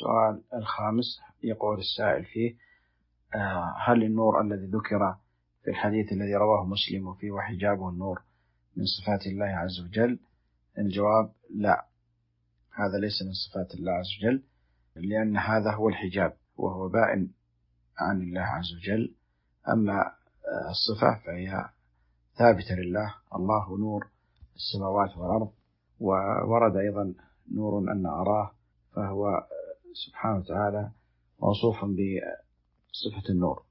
السؤال الخامس يقول السائل فيه: هل النور الذي ذكر في الحديث الذي رواه مسلم وفيه وحجابه النور من صفات الله عز وجل؟ الجواب: لا، هذا ليس من صفات الله عز وجل، لأن هذا هو الحجاب وهو بائن عن الله عز وجل. أما الصفة فهي ثابتة لله، الله نور السماوات والأرض. وورد أيضا نور أن أراه، فهو سبحانه وتعالى موصوف بصفة النور.